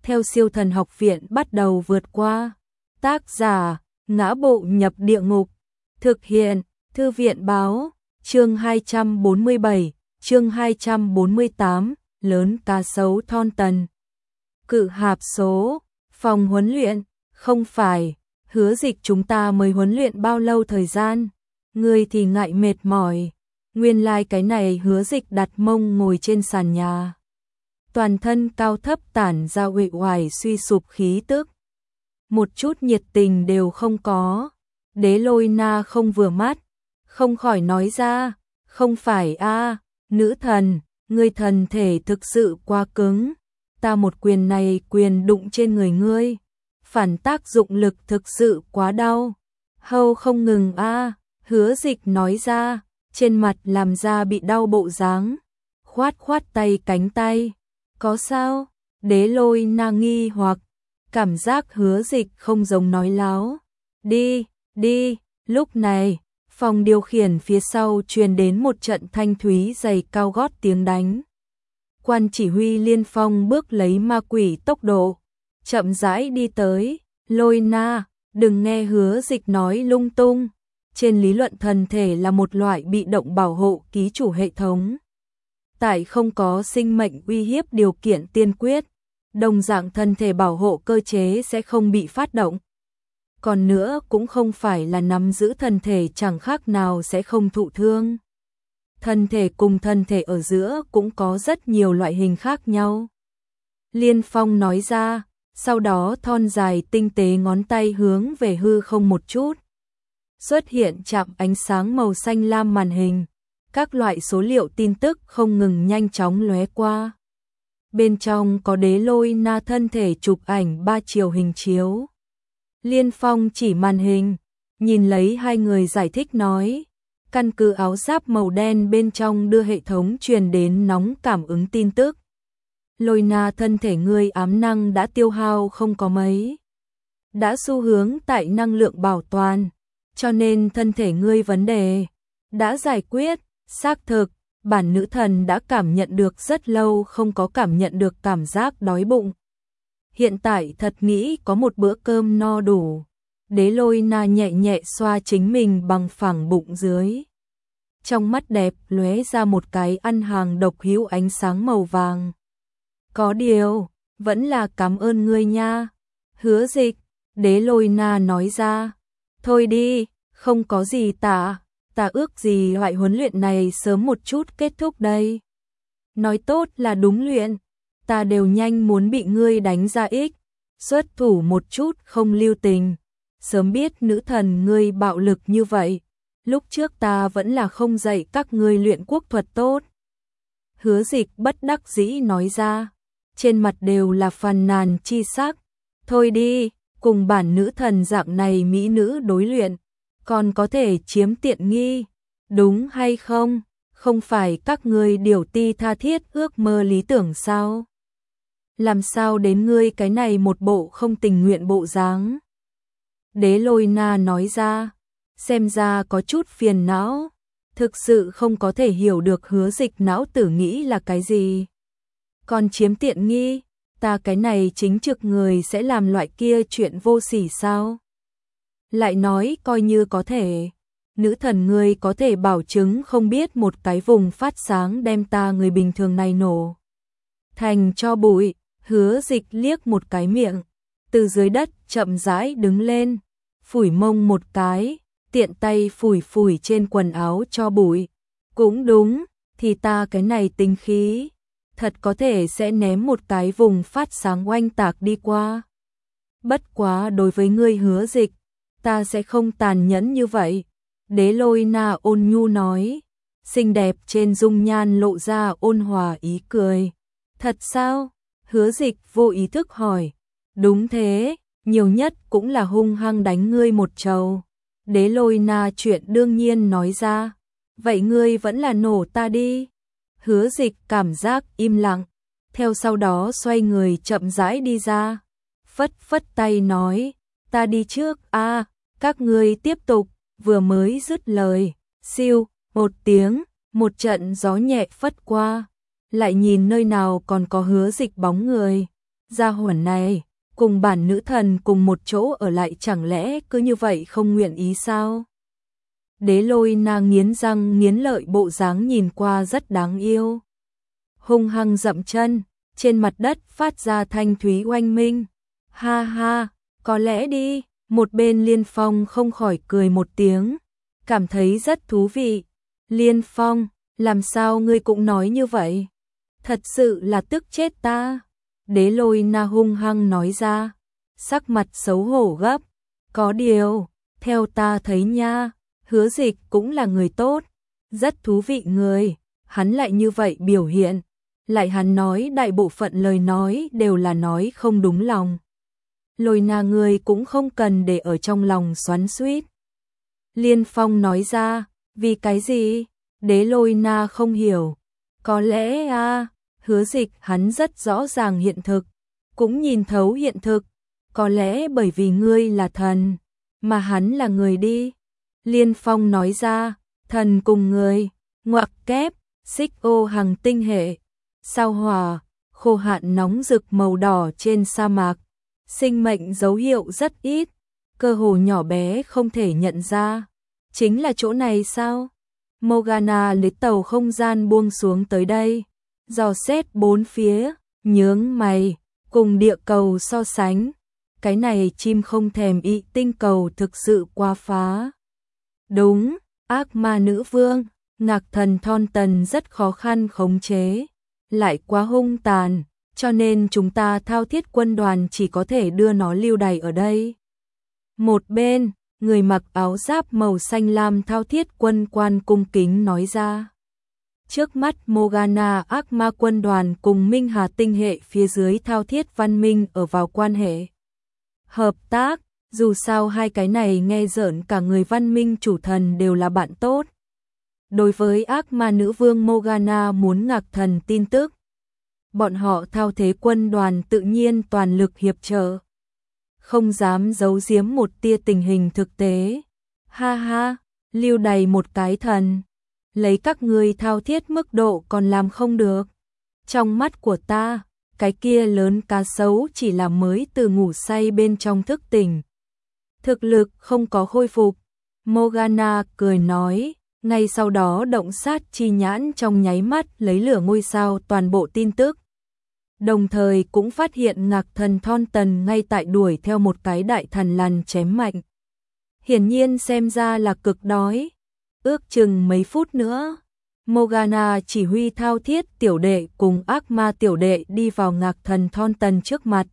theo Siêu Thần Học Viện bắt đầu vượt qua. Tác giả: Ngã Bộ Nhập Địa Ngục. Thực hiện: Thư viện báo. Chương 247, chương 248, lớn cá sấu thon tần. Cự hạp số, phòng huấn luyện, không phải, Hứa Dịch chúng ta mới huấn luyện bao lâu thời gian, ngươi thì ngại mệt mỏi. Nguyên lai cái này Hứa Dịch đặt mông ngồi trên sàn nhà. Toàn thân cao thấp tản ra uể oải suy sụp khí tức. Một chút nhiệt tình đều không có. Đế Lôi Na không vừa mắt, không khỏi nói ra, không phải a, nữ thần, ngươi thân thể thực sự quá cứng. Ta một quyền này quyền đụng trên người ngươi, phản tác dụng lực thực sự quá đau. Hâu không ngừng a, Hứa Dịch nói ra, trên mặt làm ra bị đau bộ dáng, khoát khoát tay cánh tay. Có sao? Đế Lôi Na nghi hoặc, cảm giác Hứa Dịch không giống nói láo. Đi, đi, lúc này, phòng điều khiển phía sau truyền đến một trận thanh thúy giày cao gót tiếng đánh. Quan chỉ huy Liên Phong bước lấy ma quỷ tốc độ, chậm rãi đi tới. Lôi Na, đừng nghe Hứa Dịch nói lung tung. Trên lý luận thân thể là một loại bị động bảo hộ ký chủ hệ thống. Tại không có sinh mệnh uy hiếp điều kiện tiên quyết, đồng dạng thân thể bảo hộ cơ chế sẽ không bị phát động. Còn nữa cũng không phải là nắm giữ thân thể chẳng khác nào sẽ không thụ thương. Thân thể cùng thân thể ở giữa cũng có rất nhiều loại hình khác nhau. Liên Phong nói ra, sau đó thon dài tinh tế ngón tay hướng về hư không một chút. Xuất hiện chạm ánh sáng màu xanh lam màn hình. Các loại số liệu tin tức không ngừng nhanh chóng lóe qua. Bên trong có Đế Lôi Na thân thể chụp ảnh 3 chiều hình chiếu. Liên Phong chỉ màn hình, nhìn lấy hai người giải thích nói, căn cứ áo giáp màu đen bên trong đưa hệ thống truyền đến nóng cảm ứng tin tức. Lôi Na thân thể ngươi ám năng đã tiêu hao không có mấy, đã xu hướng tại năng lượng bảo toàn, cho nên thân thể ngươi vấn đề đã giải quyết. Xác thực, bản nữ thần đã cảm nhận được rất lâu không có cảm nhận được cảm giác đói bụng. Hiện tại thật nghĩ có một bữa cơm no đủ. Đế Lôi Na nhẹ nhẹ xoa chính mình bằng phẳng bụng dưới. Trong mắt đẹp lóe ra một cái ăn hàng độc hữu ánh sáng màu vàng. Có điều, vẫn là cảm ơn ngươi nha. Hứa Dịch, Đế Lôi Na nói ra. Thôi đi, không có gì tạ. Ta ước gì loại huấn luyện này sớm một chút kết thúc đây. Nói tốt là đúng luyện, ta đều nhanh muốn bị ngươi đánh ra ích, xuất thủ một chút không lưu tình. Sớm biết nữ thần ngươi bạo lực như vậy, lúc trước ta vẫn là không dạy các ngươi luyện quốc thuật tốt. Hứa Dịch bất đắc dĩ nói ra, trên mặt đều là phàn nàn chi sắc. Thôi đi, cùng bản nữ thần dạng này mỹ nữ đối luyện, còn có thể chiếm tiện nghi, đúng hay không? Không phải các ngươi điều ti tha thiết ước mơ lý tưởng sao? Làm sao đến ngươi cái này một bộ không tình nguyện bộ dáng? Đế Lôi Na nói ra, xem ra có chút phiền não, thực sự không có thể hiểu được Hứa Dịch não tử nghĩ là cái gì. Còn chiếm tiện nghi, ta cái này chính trực người sẽ làm loại kia chuyện vô sỉ sao? Lại nói coi như có thể, nữ thần ngươi có thể bảo chứng không biết một cái vùng phát sáng đem ta người bình thường này nổ thành cho bụi. Hứa Dịch liếc một cái miệng, từ dưới đất chậm rãi đứng lên, phủi mông một cái, tiện tay phủi phủi trên quần áo cho bụi. Cũng đúng, thì ta cái này tính khí, thật có thể sẽ ném một cái vùng phát sáng oanh tạc đi qua. Bất quá đối với ngươi Hứa Dịch, ta sẽ không tàn nhẫn như vậy. Đế Lôi Na ôn nhu nói, xinh đẹp trên dung nhan lộ ra ôn hòa ý cười. Thật sao? Hứa Dịch vô ý thức hỏi. Đúng thế, nhiều nhất cũng là hung hăng đánh ngươi một trầu. Đế Lôi Na chuyện đương nhiên nói ra. Vậy ngươi vẫn là nổ ta đi. Hứa Dịch cảm giác im lặng, theo sau đó xoay người chậm rãi đi ra. Phất phất tay nói, ta đi trước a, các ngươi tiếp tục. Vừa mới dứt lời, siêu, một tiếng, một trận gió nhẹ phất qua, lại nhìn nơi nào còn có Hứa Dịch bóng người. Gia hỏa này, cùng bản nữ thần cùng một chỗ ở lại chẳng lẽ cứ như vậy không nguyện ý sao? Đế Lôi Na nghiến răng nghiến lợi bộ dáng nhìn qua rất đáng yêu. Hung hăng dậm chân, trên mặt đất phát ra thanh thúy oanh minh. Ha ha, có lẽ đi, một bên Liên Phong không khỏi cười một tiếng, cảm thấy rất thú vị. Liên Phong, làm sao ngươi cũng nói như vậy? Thật sự là tức chết ta. Đế Lôi Na hung hăng nói ra, sắc mặt xấu hổ gấp. Có điều, theo ta thấy nha, Hứa Dịch cũng là người tốt, rất thú vị người, hắn lại như vậy biểu hiện, lại hắn nói đại bộ phận lời nói đều là nói không đúng lòng. Lôi Na người cũng không cần để ở trong lòng xoắn xuýt. Liên Phong nói ra, vì cái gì? Đế Lôi Na không hiểu. Có lẽ Hứa Dịch hắn rất rõ ràng hiện thực, cũng nhìn thấu hiện thực, có lẽ bởi vì ngươi là thần, mà hắn là người đi. Liên Phong nói ra, thần cùng người, ngoặc kép, xích ô hàng tinh hệ, sao hỏa, khô hạn nóng rực màu đỏ trên sa mạc, sinh mệnh dấu hiệu rất ít, cơ hồ nhỏ bé không thể nhận ra. Chính là chỗ này sao? Morgana lấy tàu không gian buông xuống tới đây, dò xét bốn phía, nhướng mày, cùng địa cầu so sánh. Cái này chim không thèm ị tinh cầu thực sự quá phá. Đúng, ác ma nữ vương, Ngạc Thần Thornton rất khó khăn khống chế, lại quá hung tàn, cho nên chúng ta Thao Thiết quân đoàn chỉ có thể đưa nó lưu đày ở đây. Một bên, người mặc áo giáp màu xanh lam Thao Thiết quân quan cung kính nói ra. Trước mắt Morgana ác ma quân đoàn cùng Minh Hà tinh hệ phía dưới Thao Thiết văn minh ở vào quan hệ hợp tác, dù sao hai cái này nghe rợn cả người văn minh chủ thần đều là bạn tốt. Đối với ác ma nữ vương Morgana muốn Ngạc Thần tin tức, bọn họ Thao Thế quân đoàn tự nhiên toàn lực hiệp trợ, không dám giấu giếm một tia tình hình thực tế. Ha ha, lưu đày một cái thần, lấy các ngươi Thao Thiết mức độ còn làm không được. Trong mắt của ta, cái kia lớn cá sấu chỉ là mới từ ngủ say bên trong thức tỉnh, thực lực không có khôi phục. Morgana cười nói, ngay sau đó động sát chi nhãn trong nháy mắt lấy lửa ngôi sao toàn bộ tin tức. Đồng thời cũng phát hiện Ngạc Thần Thornton ngay tại đuổi theo một cái đại thần lằn chém mạnh. Hiển nhiên xem ra là cực đói. Ước chừng mấy phút nữa, Morgana chỉ huy Thao Thiết tiểu đệ cùng ác ma tiểu đệ đi vào Ngạc Thần Thornton trước mặt.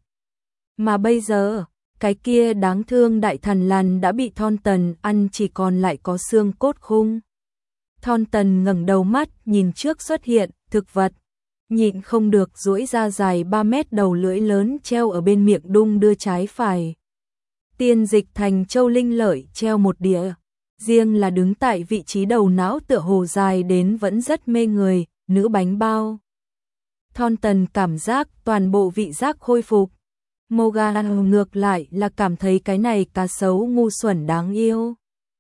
Mà bây giờ, cái kia đáng thương đại thần lằn đã bị Thornton ăn chỉ còn lại có xương cốt khung. Thornton ngẩng đầu mắt nhìn trước xuất hiện thực vật, nhịn không được duỗi ra dài 3 mét đầu lưỡi lớn treo ở bên miệng đung đưa trái phải. Tiên dịch thành châu linh lợi treo một đĩa, riêng là đứng tại vị trí đầu não tựa hồ dài đến vẫn rất mê người, nữ bánh bao. Thornton cảm giác toàn bộ vị giác khôi phục. Morgana ngược lại là cảm thấy cái này cá sấu ngu xuẩn đáng yêu.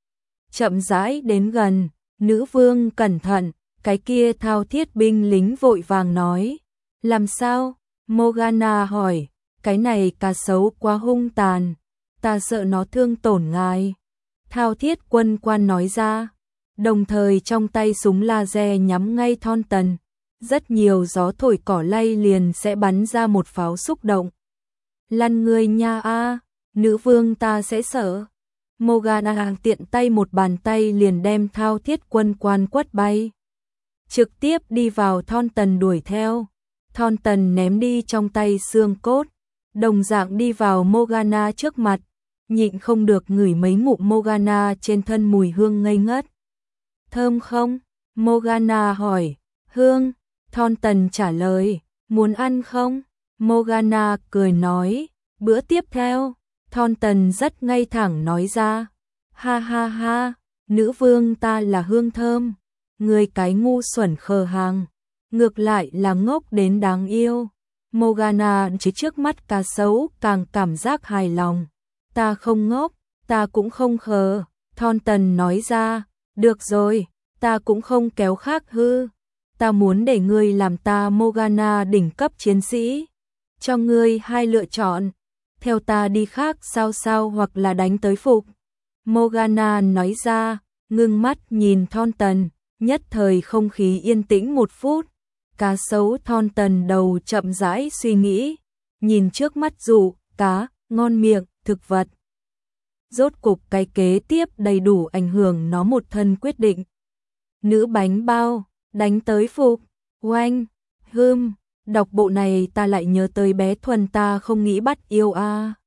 Chậm rãi đến gần, nữ vương cẩn thận, cái kia Thao Thiết binh lính vội vàng nói. Làm sao? Morgana hỏi, cái này cá sấu quá hung tàn, ta sợ nó thương tổn ngài. Thao Thiết quân quan nói ra, đồng thời trong tay súng laser nhắm ngay Thornton. Rất nhiều gió thổi cỏ lay liền sẽ bắn ra một pháo xúc động. Lăn người nha nữ vương ta sẽ sợ. Morgana tiện tay một bàn tay liền đem Thao Thiết quân quan quất bay. Trực tiếp đi vào Thornton đuổi theo. Thornton ném đi trong tay xương cốt, đồng dạng đi vào Morgana trước mặt, nhịn không được ngửi mấy ngụm Morgana trên thân mùi hương ngây ngất. Thơm không? Morgana hỏi. Hương. Thornton trả lời. Muốn ăn không? Morgana cười nói. Bữa tiếp theo. Thornton rất ngay thẳng nói ra. Ha ha ha, nữ vương ta là hương thơm. Người cái ngu xuẩn khờ hàng, ngược lại là ngốc đến đáng yêu. Morgana chỉ trước mắt cá sấu càng cảm giác hài lòng. Ta không ngốc, ta cũng không khờ. Thornton nói ra. Được rồi, ta cũng không kéo khác hư. Ta muốn để ngươi làm ta Morgana đỉnh cấp chiến sĩ. cho ngươi hai lựa chọn, theo ta đi khác sao hoặc là đánh tới phục. Morgana nói ra, ngưng mắt nhìn Thornton, nhất thời không khí yên tĩnh một phút. Cá sấu Thornton đầu chậm rãi suy nghĩ, nhìn trước mắt dụ, cá, ngon miệng, thực vật. Rốt cục cái kế tiếp đầy đủ ảnh hưởng nó một thân quyết định. Nữ bánh bao, đánh tới phục, oanh, đọc bộ này ta lại nhớ tới bé Thuần ta không nghĩ bắt yêu a.